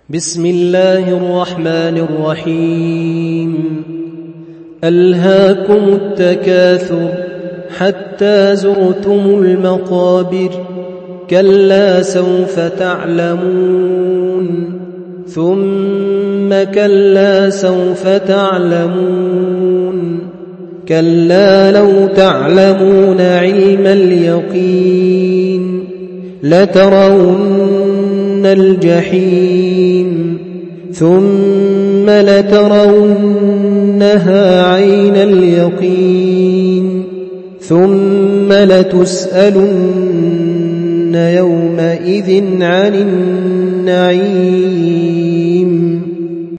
بسم الله الرحمن الرحيم ألهاكم التكاثر حتى زرتم المقابر كلا سوف تعلمون ثم كلا سوف تعلمون كلا لو تعلمون علم اليقين لترون الجحيم ثم لترونها عين اليقين ثم لتسألن يومئذ عن النعيم